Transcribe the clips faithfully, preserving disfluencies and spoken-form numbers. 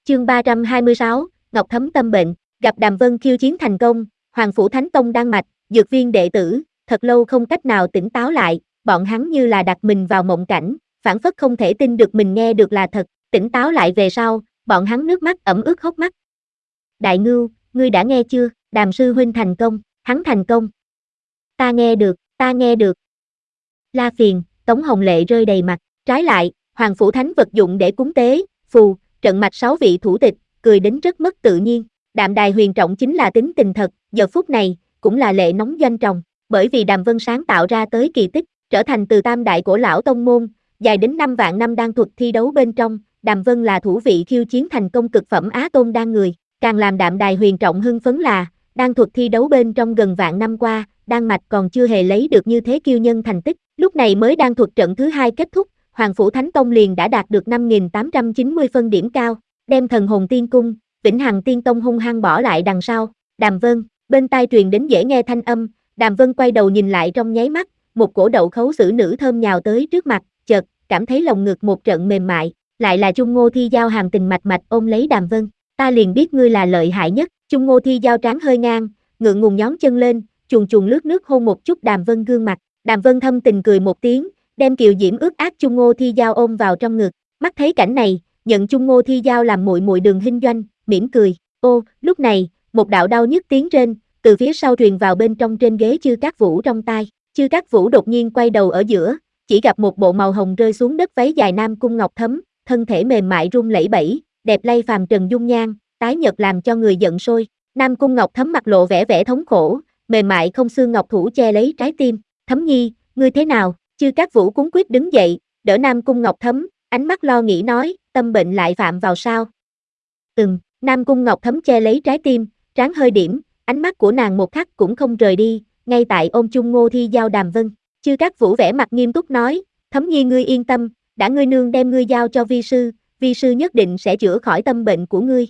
Chương ba trăm hai mươi sáu, Ngọc Thấm tâm bệnh, gặp Đàm Vân khiêu chiến thành công, Hoàng Phủ Thánh Tông đan mạch, dược viên đệ tử, thật lâu không cách nào tỉnh táo lại, bọn hắn như là đặt mình vào mộng cảnh, phảng phất không thể tin được mình nghe được là thật, tỉnh táo lại về sau, bọn hắn nước mắt ẩm ướt hốc mắt. Đại Ngưu, ngươi đã nghe chưa, Đàm sư huynh thành công, hắn thành công. Ta nghe được, ta nghe được. La Phiền, Tống Hồng Lệ rơi đầy mặt, trái lại, Hoàng Phủ Thánh vật dụng để cúng tế, phù, trận mạch sáu vị thủ tịch, cười đến rất mất tự nhiên. Đạm Đài Huyền Trọng chính là tính tình thật, giờ phút này, cũng là lệ nóng doanh tròng, bởi vì Đàm Vân sáng tạo ra tới kỳ tích, trở thành từ tam đại cổ lão tông môn, dài đến năm vạn năm đan thuật thi đấu bên trong, Đàm Vân là thủ vị khiêu chiến thành công cực phẩm Á Tôn đan người, càng làm Đạm Đài Huyền Trọng hưng phấn là, đan thuật thi đấu bên trong gần vạn năm qua, đan mạch còn chưa hề lấy được như thế kiêu nhân thành tích, lúc này mới đan thuật trận thứ hai kết thúc, Hoàng Phủ Thánh Tông liền đã đạt được năm nghìn tám trăm chín mươi phân điểm cao, đem Thần Hồn Tiên Cung, Vĩnh Hằng Tiên Tông hung hăng bỏ lại đằng sau. Đàm Vân, bên tai truyền đến dễ nghe thanh âm, Đàm Vân quay đầu nhìn lại trong nháy mắt, một cổ đậu khấu xử nữ thơm nhào tới trước mặt, chợt cảm thấy lồng ngực một trận mềm mại, lại là Chung Ngô Thi Giao hàm tình mạch mạch ôm lấy Đàm Vân, ta liền biết ngươi là lợi hại nhất. Chung Ngô Thi Giao trán hơi ngang, ngượng ngùng nhón chân lên, chuồn chuồn lướt nước hôn một chút Đàm Vân gương mặt. Đàm Vân thâm tình cười một tiếng, đem kiều diễm ướt át Chung Ngô Thi Giao ôm vào trong ngực. Mắt thấy cảnh này, nhận Chung Ngô Thi Giao làm muội muội Đường Hinh Doanh, mỉm cười. Ô, lúc này, một đạo đau nhức tiếng trên, từ phía sau truyền vào bên trong trên ghế Chư Cát Vũ trong tai. Chư Cát Vũ đột nhiên quay đầu ở giữa, chỉ gặp một bộ màu hồng rơi xuống đất váy dài Nam Cung Ngọc Thấm, thân thể mềm mại rung lẩy bẩy, đẹp lay phàm trần dung nhan, tái nhợt làm cho người giận sôi. Nam Cung Ngọc Thấm mặt lộ vẻ vẻ thống khổ, mềm mại không xương ngọc thủ che lấy trái tim. Thấm nhi, ngươi thế nào? Chư Cát Vũ cuống quýt đứng dậy, đỡ Nam Cung Ngọc Thấm, ánh mắt lo nghĩ nói, tâm bệnh lại phạm vào sao? Ừm, Nam Cung Ngọc Thấm che lấy trái tim, trán hơi điểm, ánh mắt của nàng một khắc cũng không rời đi, ngay tại ôm Chung Ngô Thi Giao Đàm Vân. Chư Cát Vũ vẻ mặt nghiêm túc nói, Thấm nhi ngươi yên tâm, đã ngươi nương đem ngươi giao cho vi sư, vi sư nhất định sẽ chữa khỏi tâm bệnh của ngươi.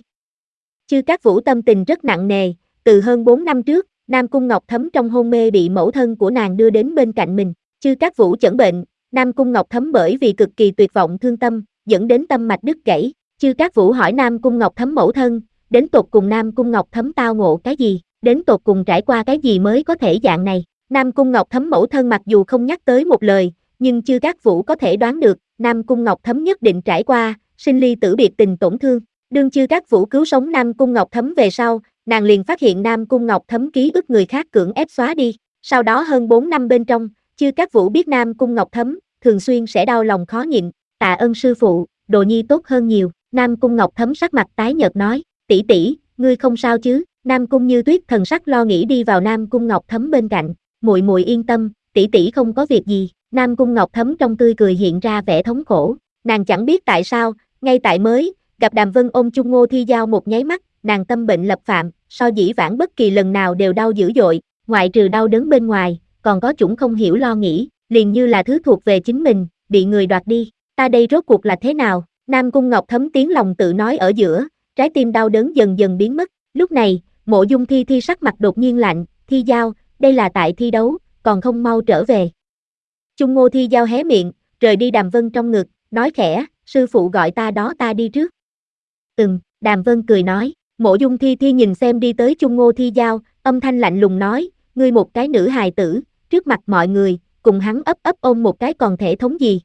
Chư Cát Vũ tâm tình rất nặng nề, từ hơn bốn năm trước, Nam Cung Ngọc Thấm trong hôn mê bị mẫu thân của nàng đưa đến bên cạnh mình. Chư Cát Vũ chẩn bệnh, Nam Cung Ngọc Thấm bởi vì cực kỳ tuyệt vọng thương tâm, dẫn đến tâm mạch đứt gãy. Chư Cát Vũ hỏi Nam Cung Ngọc Thấm mẫu thân, đến tột cùng Nam Cung Ngọc Thấm tao ngộ cái gì, đến tột cùng trải qua cái gì mới có thể dạng này. Nam Cung Ngọc Thấm mẫu thân mặc dù không nhắc tới một lời, nhưng Chư Cát Vũ có thể đoán được, Nam Cung Ngọc Thấm nhất định trải qua, sinh ly tử biệt tình tổn thương. Đương Chư Cát Vũ cứu sống Nam Cung Ngọc Thấm về sau, nàng liền phát hiện Nam Cung Ngọc Thấm ký ức người khác cưỡng ép xóa đi. Sau đó hơn bốn năm bên trong, Chư Cát Vũ biết Nam Cung Ngọc Thấm, thường xuyên sẽ đau lòng khó nhịn, tạ ơn sư phụ, đồ nhi tốt hơn nhiều. Nam Cung Ngọc Thấm sắc mặt tái nhợt nói, tỷ tỷ, ngươi không sao chứ? Nam Cung Như Tuyết thần sắc lo nghĩ đi vào Nam Cung Ngọc Thấm bên cạnh, muội muội yên tâm, tỷ tỷ không có việc gì. Nam Cung Ngọc Thấm trong tươi cười hiện ra vẻ thống khổ, nàng chẳng biết tại sao, ngay tại mới gặp Đàm Vân ôm Chung Ngô Thi Giao một nháy mắt, nàng tâm bệnh lập phạm, so dĩ vãng bất kỳ lần nào đều đau dữ dội, ngoại trừ đau đớn bên ngoài, còn có chủng không hiểu lo nghĩ, liền như là thứ thuộc về chính mình, bị người đoạt đi. Ta đây rốt cuộc là thế nào? Nam Cung Ngọc Thấm tiếng lòng tự nói ở giữa, trái tim đau đớn dần dần biến mất. Lúc này, Mộ Dung Thi Thi sắc mặt đột nhiên lạnh, Thi Giao, đây là tại thi đấu, còn không mau trở về. Chung Ngô Thi Giao hé miệng, rời đi Đàm Vân trong ngực, nói khẽ, sư phụ gọi ta đó ta đi trước. Ừm, Đàm Vân cười nói. Mộ Dung Thi Thi nhìn xem đi tới Chung Ngô Thi Giao, âm thanh lạnh lùng nói, ngươi một cái nữ hài tử, trước mặt mọi người, cùng hắn ấp ấp ôm một cái còn thể thống gì.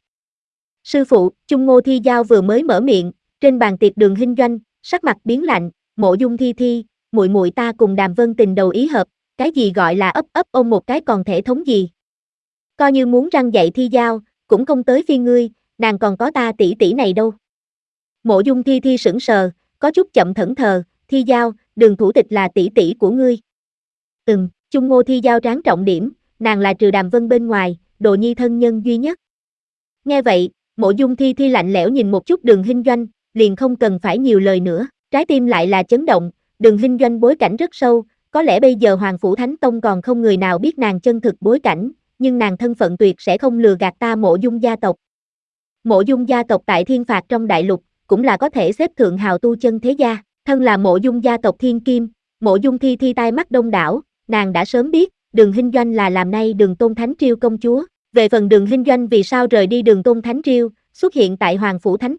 Sư phụ, Chung Ngô Thi Giao vừa mới mở miệng, trên bàn tiệc Đường Hinh Doanh, sắc mặt biến lạnh, Mộ Dung Thi Thi, muội muội ta cùng Đàm Vân tình đầu ý hợp, cái gì gọi là ấp ấp ôm một cái còn thể thống gì. Coi như muốn răng dạy Thi Giao, cũng không tới phiên ngươi, nàng còn có ta tỷ tỷ này đâu. Mộ Dung Thi Thi sững sờ, có chút chậm thẫn thờ, Thi Giao, Đường thủ tịch là tỷ tỷ của ngươi. Ừm, Chung Ngô Thi Giao tráng trọng điểm, nàng là trừ Đàm Vân bên ngoài, đồ nhi thân nhân duy nhất. Nghe vậy, Mộ Dung Thi Thi lạnh lẽo nhìn một chút Đường Hinh Doanh, liền không cần phải nhiều lời nữa, trái tim lại là chấn động, Đường Hinh Doanh bối cảnh rất sâu, có lẽ bây giờ Hoàng Phủ Thánh Tông còn không người nào biết nàng chân thực bối cảnh, nhưng nàng thân phận tuyệt sẽ không lừa gạt ta Mộ Dung gia tộc. Mộ Dung gia tộc tại thiên phạt trong đại lục, cũng là có thể xếp thượng hào tu chân thế gia, thân là Mộ Dung gia tộc thiên kim, Mộ Dung Thi Thi tai mắt đông đảo, nàng đã sớm biết, Đường Hinh Doanh là làm nay Đường Tôn Thánh Triêu công chúa, về phần Đường Hinh Doanh vì sao rời đi Đường Tôn Thánh Triêu, xuất hiện tại Hoàng Phủ Thánh Tông,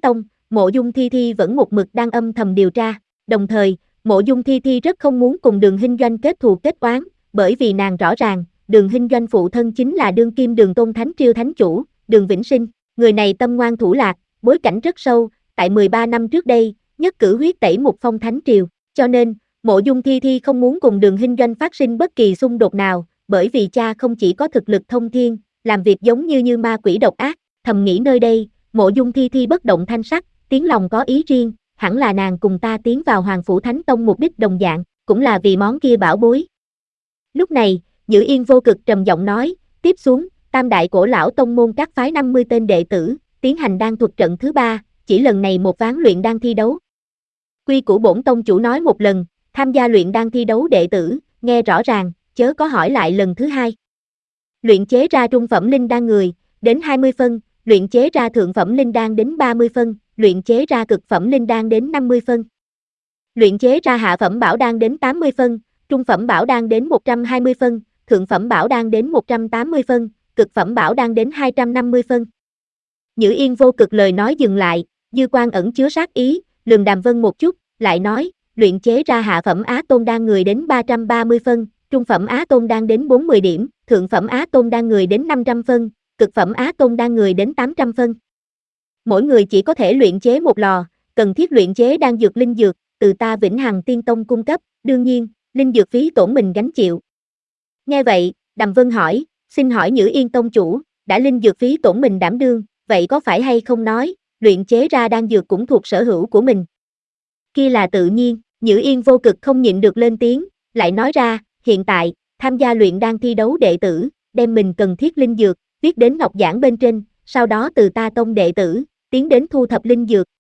Mộ Dung Thi Thi vẫn một mực đang âm thầm điều tra. Đồng thời, Mộ Dung Thi Thi rất không muốn cùng Đường Hinh Doanh kết thù kết oán, bởi vì nàng rõ ràng, Đường Hinh Doanh phụ thân chính là đương kim Đường Tôn Thánh Triều Thánh Chủ, Đường Vĩnh Sinh. Người này tâm ngoan thủ lạc, bối cảnh rất sâu, tại mười ba năm trước đây, nhất cử huyết tẩy một phong Thánh Triều. Cho nên, Mộ Dung Thi Thi không muốn cùng Đường Hinh Doanh phát sinh bất kỳ xung đột nào, bởi vì cha không chỉ có thực lực thông thiên, làm việc giống như như ma quỷ độc ác. Thầm nghĩ nơi đây, Mộ Dung Thi Thi bất động thanh sắc, tiếng lòng có ý riêng, hẳn là nàng cùng ta tiến vào Hoàng Phủ Thánh Tông mục đích đồng dạng, cũng là vì món kia bảo bối. Lúc này, Nhữ Yên vô cực trầm giọng nói, tiếp xuống, tam đại cổ lão tông môn các phái năm mươi tên đệ tử, tiến hành đan thuật trận thứ ba, chỉ lần này một ván luyện đan thi đấu. Quy củ bổn tông chủ nói một lần, tham gia luyện đan thi đấu đệ tử, nghe rõ ràng, chớ có hỏi lại lần thứ hai. Luyện chế ra trung phẩm linh đan người, đến hai mươi phân, luyện chế ra thượng phẩm linh đan đến ba mươi phân, luyện chế ra cực phẩm linh đan đến năm mươi phân. Luyện chế ra hạ phẩm bảo đan đến tám mươi phân, trung phẩm bảo đan đến một trăm hai mươi phân, thượng phẩm bảo đan đến một trăm tám mươi phân, cực phẩm bảo đan đến hai trăm năm mươi phân. Nhữ Yên vô cực lời nói dừng lại, dư quan ẩn chứa sát ý, lườm Đàm Vân một chút, lại nói, luyện chế ra hạ phẩm Á Tôn đan người đến ba trăm ba mươi phân, trung phẩm Á Tôn đan đến bốn mươi điểm, thượng phẩm Á Tôn đan người đến năm trăm phân, cực phẩm Á Tôn đan người đến tám trăm phân. Mỗi người chỉ có thể luyện chế một lò, cần thiết luyện chế đan dược linh dược, từ ta Vĩnh Hằng Tiên Tông cung cấp, đương nhiên, linh dược phí tổn mình gánh chịu. Nghe vậy, Đàm Vân hỏi, xin hỏi Nhữ Yên Tông chủ, đã linh dược phí tổn mình đảm đương, vậy có phải hay không nói, luyện chế ra đan dược cũng thuộc sở hữu của mình? Kia là tự nhiên, Nhữ Yên vô cực không nhịn được lên tiếng, lại nói ra, hiện tại, tham gia luyện đan thi đấu đệ tử, đem mình cần thiết linh dược, viết đến ngọc giản bên trên, sau đó từ ta tông đệ tử, tiến đến thu thập linh dược,